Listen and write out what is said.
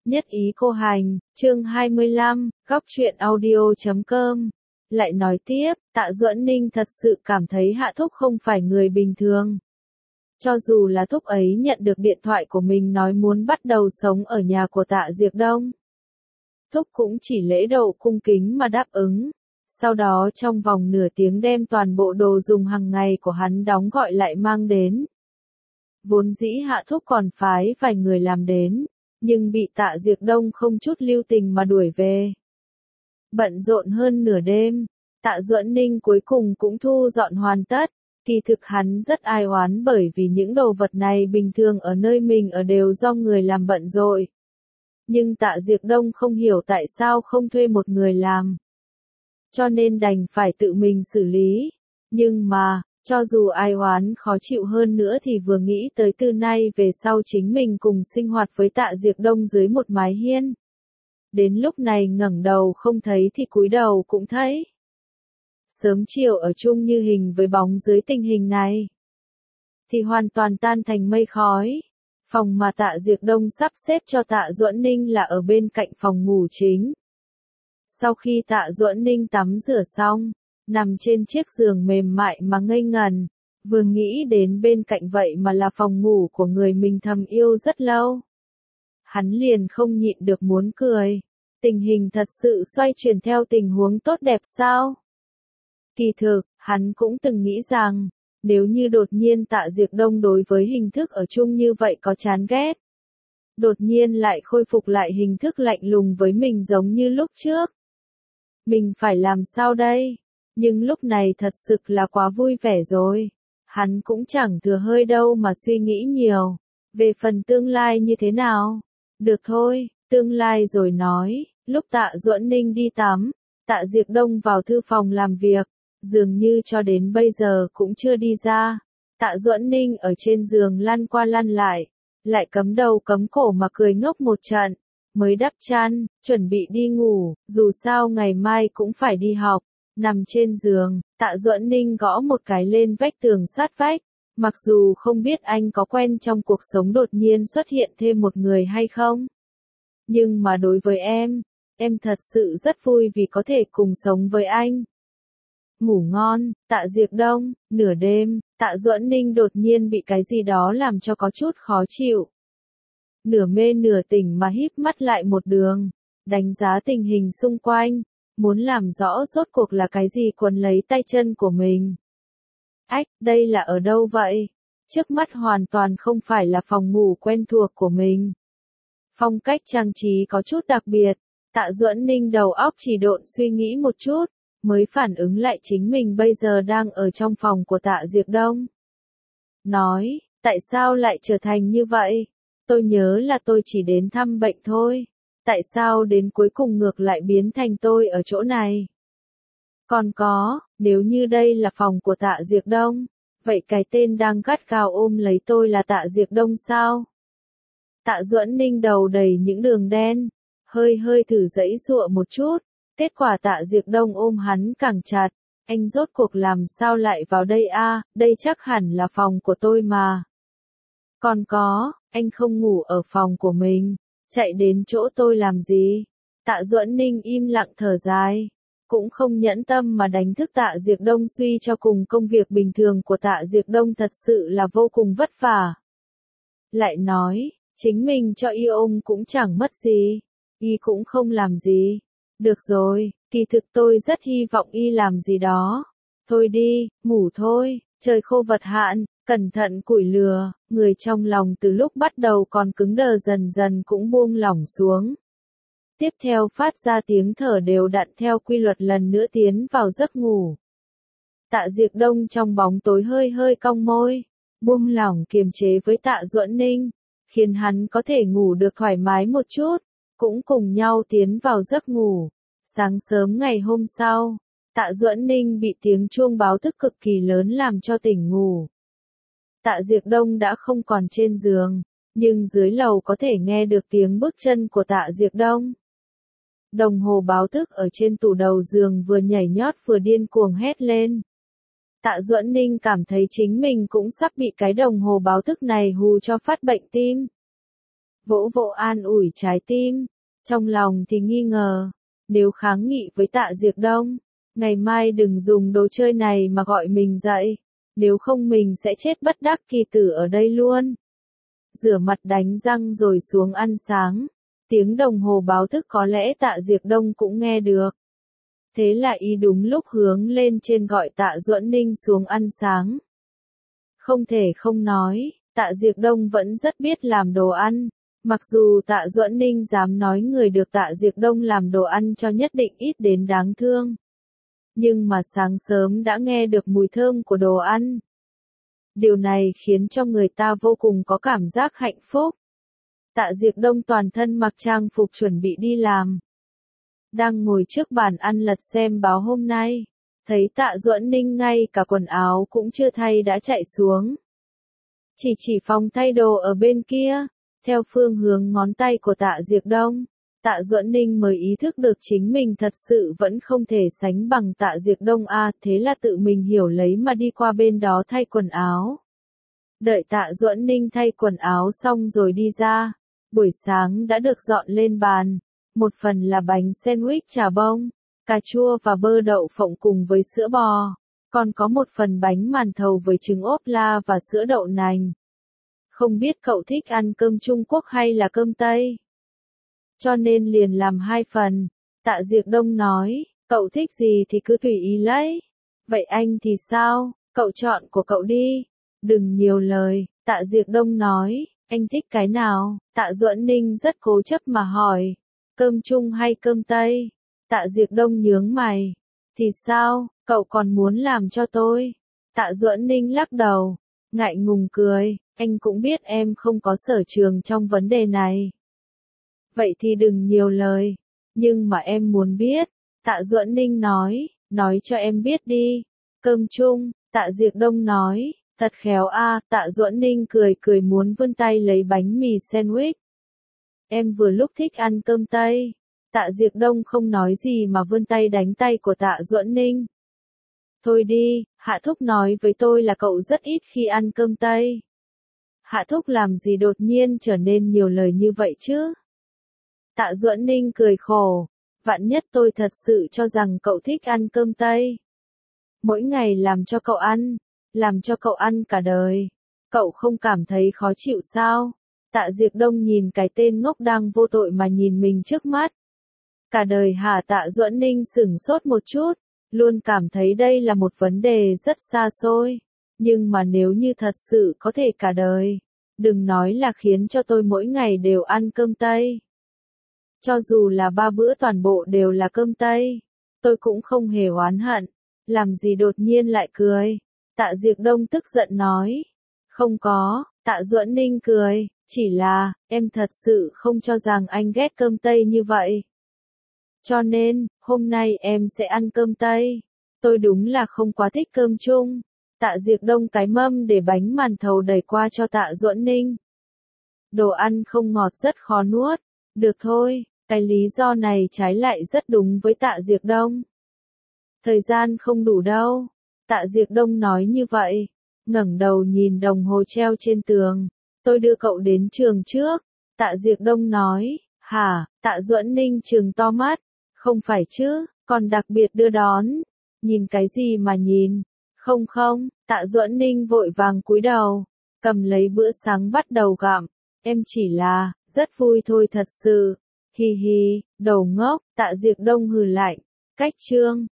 Nhất ý cô hành, chương 25, góc truyện audio.com. Lại nói tiếp, Tạ Duẫn Ninh thật sự cảm thấy Hạ Thúc không phải người bình thường. Cho dù là Thúc ấy nhận được điện thoại của mình nói muốn bắt đầu sống ở nhà của Tạ Diệc Đông, Thúc cũng chỉ lễ độ cung kính mà đáp ứng. Sau đó trong vòng nửa tiếng đem toàn bộ đồ dùng hàng ngày của hắn đóng gọi lại mang đến. Vốn dĩ Hạ Thúc còn phái vài người làm đến, nhưng bị Tạ Diệc Đông không chút lưu tình mà đuổi về. Bận rộn hơn nửa đêm, Tạ Duẫn Ninh cuối cùng cũng thu dọn hoàn tất. Kỳ thực hắn rất ai oán bởi vì những đồ vật này bình thường ở nơi mình ở đều do người làm bận rộn. Nhưng Tạ Diệc Đông không hiểu tại sao không thuê một người làm. Cho nên đành phải tự mình xử lý. Nhưng mà, cho dù ai oán khó chịu hơn nữa thì vừa nghĩ tới từ nay về sau chính mình cùng sinh hoạt với Tạ Diệc Đông dưới một mái hiên. Đến lúc này ngẩng đầu không thấy thì cúi đầu cũng thấy. Sớm chiều ở chung như hình với bóng dưới tình hình này, thì hoàn toàn tan thành mây khói. Phòng mà Tạ Diệc Đông sắp xếp cho Tạ Duẫn Ninh là ở bên cạnh phòng ngủ chính. Sau khi Tạ Duẫn Ninh tắm rửa xong, nằm trên chiếc giường mềm mại mà ngây ngần, vừa nghĩ đến bên cạnh vậy mà là phòng ngủ của người mình thầm yêu rất lâu. Hắn liền không nhịn được muốn cười. Tình hình thật sự xoay chuyển theo tình huống tốt đẹp sao? Kỳ thực, hắn cũng từng nghĩ rằng, nếu như đột nhiên Tạ Diệc Đông đối với hình thức ở chung như vậy có chán ghét, đột nhiên lại khôi phục lại hình thức lạnh lùng với mình giống như lúc trước, mình phải làm sao đây? Nhưng lúc này thật sự là quá vui vẻ rồi. Hắn cũng chẳng thừa hơi đâu mà suy nghĩ nhiều. Về phần tương lai như thế nào? Được thôi, tương lai rồi nói. Lúc Tạ Duẫn Ninh đi tắm, Tạ Diệc Đông vào thư phòng làm việc, dường như cho đến bây giờ cũng chưa đi ra. Tạ Duẫn Ninh ở trên giường lăn qua lăn lại cấm đầu cấm cổ mà cười ngốc một trận, mới đắp chăn, chuẩn bị đi ngủ, dù sao ngày mai cũng phải đi học. Nằm trên giường, Tạ Duẫn Ninh gõ một cái lên vách tường sát vách. Mặc dù không biết anh có quen trong cuộc sống đột nhiên xuất hiện thêm một người hay không, nhưng mà đối với em thật sự rất vui vì có thể cùng sống với anh. Ngủ ngon, Tạ Diệc Đông. Nửa đêm, Tạ Duẫn Ninh đột nhiên bị cái gì đó làm cho có chút khó chịu. Nửa mê nửa tỉnh mà híp mắt lại một đường, đánh giá tình hình xung quanh, muốn làm rõ rốt cuộc là cái gì quấn lấy tay chân của mình. Ách, đây là ở đâu vậy? Trước mắt hoàn toàn không phải là phòng ngủ quen thuộc của mình. Phong cách trang trí có chút đặc biệt. Tạ Duẫn Ninh đầu óc chỉ độn suy nghĩ một chút, mới phản ứng lại chính mình bây giờ đang ở trong phòng của Tạ Diệc Đông. Nói, tại sao lại trở thành như vậy? Tôi nhớ là tôi chỉ đến thăm bệnh thôi. Tại sao đến cuối cùng ngược lại biến thành tôi ở chỗ này? Còn có, nếu như đây là phòng của Tạ Diệc Đông, vậy cái tên đang gắt gao ôm lấy tôi là Tạ Diệc Đông sao? Tạ Duẫn Ninh đầu đầy những đường đen, hơi thử giãy giụa một chút, kết quả Tạ Diệc Đông ôm hắn càng chặt. Anh rốt cuộc làm sao lại vào đây a? Đây chắc hẳn là phòng của tôi mà. Còn có, anh không ngủ ở phòng của mình, chạy đến chỗ tôi làm gì? Tạ Duẫn Ninh im lặng thở dài, cũng không nhẫn tâm mà đánh thức Tạ Diệc Đông suy cho cùng công việc bình thường của Tạ Diệc Đông thật sự là vô cùng vất vả. Lại nói, chính mình cho y ôm cũng chẳng mất gì, y cũng không làm gì. Được rồi, kỳ thực tôi rất hy vọng y làm gì đó. Thôi đi, ngủ thôi, trời khô vật hạn, cẩn thận củi lửa. Người trong lòng từ lúc bắt đầu còn cứng đờ dần dần cũng buông lỏng xuống. Tiếp theo phát ra tiếng thở đều đặn theo quy luật lần nữa tiến vào giấc ngủ. Tạ Diệc Đông trong bóng tối hơi cong môi, buông lỏng kiềm chế với Tạ Duẫn Ninh, khiến hắn có thể ngủ được thoải mái một chút, cũng cùng nhau tiến vào giấc ngủ. Sáng sớm ngày hôm sau, Tạ Duẫn Ninh bị tiếng chuông báo thức cực kỳ lớn làm cho tỉnh ngủ. Tạ Diệc Đông đã không còn trên giường, nhưng dưới lầu có thể nghe được tiếng bước chân của Tạ Diệc Đông. Đồng hồ báo thức ở trên tủ đầu giường vừa nhảy nhót vừa điên cuồng hét lên. Tạ Duẫn Ninh cảm thấy chính mình cũng sắp bị cái đồng hồ báo thức này hù cho phát bệnh tim. vỗ vỗ an ủi trái tim, trong lòng thì nghi ngờ, nếu kháng nghị với Tạ Diệc Đông, ngày mai đừng dùng đồ chơi này mà gọi mình dậy, nếu không mình sẽ chết bất đắc kỳ tử ở đây luôn. Rửa mặt đánh răng rồi xuống ăn sáng, tiếng đồng hồ báo thức có lẽ Tạ Diệc Đông cũng nghe được. Thế là y đúng lúc hướng lên trên gọi Tạ Duẫn Ninh xuống ăn sáng. Không thể không nói, Tạ Diệc Đông vẫn rất biết làm đồ ăn. Mặc dù Tạ Duẫn Ninh dám nói người được Tạ Diệc Đông làm đồ ăn cho nhất định ít đến đáng thương. Nhưng mà sáng sớm đã nghe được mùi thơm của đồ ăn. Điều này khiến cho người ta vô cùng có cảm giác hạnh phúc. Tạ Diệc Đông toàn thân mặc trang phục chuẩn bị đi làm. Đang ngồi trước bàn ăn lật xem báo hôm nay. Thấy Tạ Duẫn Ninh ngay cả quần áo cũng chưa thay đã chạy xuống. Chỉ phòng thay đồ ở bên kia. Theo phương hướng ngón tay của Tạ Diệc Đông, Tạ Duẫn Ninh mới ý thức được chính mình thật sự vẫn không thể sánh bằng Tạ Diệc Đông thế là tự mình hiểu lấy mà đi qua bên đó thay quần áo. Đợi Tạ Duẫn Ninh thay quần áo xong rồi đi ra, buổi sáng đã được dọn lên bàn, một phần là bánh sandwich chả bông, cà chua và bơ đậu phộng cùng với sữa bò, còn có một phần bánh màn thầu với trứng ốp la và sữa đậu nành. Không biết cậu thích ăn cơm Trung Quốc hay là cơm Tây? Cho nên liền làm 2 phần. Tạ Diệc Đông nói, cậu thích gì thì cứ tùy ý lấy. Vậy anh thì sao? Cậu chọn của cậu đi. Đừng nhiều lời, Tạ Diệc Đông nói, anh thích cái nào? Tạ Duẫn Ninh rất cố chấp mà hỏi, cơm Trung hay cơm Tây? Tạ Diệc Đông nhướng mày. Thì sao, cậu còn muốn làm cho tôi? Tạ Duẫn Ninh lắc đầu, ngại ngùng cười. Anh cũng biết em không có sở trường trong vấn đề này. Vậy thì đừng nhiều lời. Nhưng mà em muốn biết. Tạ Duẫn Ninh nói cho em biết đi. Cơm Trung, Tạ Diệc Đông nói, thật khéo Tạ Duẫn Ninh cười muốn vươn tay lấy bánh mì sandwich. Em vừa lúc thích ăn cơm Tây. Tạ Diệc Đông không nói gì mà vươn tay đánh tay của Tạ Duẫn Ninh. Thôi đi, Hạ Thúc nói với tôi là cậu rất ít khi ăn cơm Tây. Hạ Thúc làm gì đột nhiên trở nên nhiều lời như vậy chứ? Tạ Duẫn Ninh cười khổ, vạn nhất tôi thật sự cho rằng cậu thích ăn cơm Tây. Mỗi ngày làm cho cậu ăn cả đời. Cậu không cảm thấy khó chịu sao? Tạ Diệc Đông nhìn cái tên ngốc đang vô tội mà nhìn mình trước mắt. Cả đời hả? Tạ Duẫn Ninh sửng sốt một chút, luôn cảm thấy đây là một vấn đề rất xa xôi. Nhưng mà nếu như thật sự có thể cả đời, đừng nói là khiến cho tôi mỗi ngày đều ăn cơm Tây. Cho dù là 3 bữa toàn bộ đều là cơm Tây, tôi cũng không hề oán hận. Làm gì đột nhiên lại cười? Tạ Diệc Đông tức giận nói. Không có, Tạ Duẫn Ninh cười, chỉ là, em thật sự không cho rằng anh ghét cơm Tây như vậy. Cho nên, hôm nay em sẽ ăn cơm Tây. Tôi đúng là không quá thích cơm Trung. Tạ Diệc Đông cái mâm để bánh màn thầu đẩy qua cho Tạ Duẫn Ninh. Đồ ăn không ngọt rất khó nuốt. Được thôi, cái lý do này trái lại rất đúng với Tạ Diệc Đông. Thời gian không đủ đâu. Tạ Diệc Đông nói như vậy, ngẩng đầu nhìn đồng hồ treo trên tường. Tôi đưa cậu đến trường trước. Tạ Diệc Đông nói, hả? Tạ Duẫn Ninh trừng to mắt. Không phải chứ, còn đặc biệt đưa đón. Nhìn cái gì mà nhìn? Không, Tạ Duẫn Ninh vội vàng cúi đầu, cầm lấy bữa sáng bắt đầu gặm. Em chỉ là, rất vui thôi thật sự. Hi hi, đầu ngốc, Tạ Diệc Đông hừ lạnh. Cách chương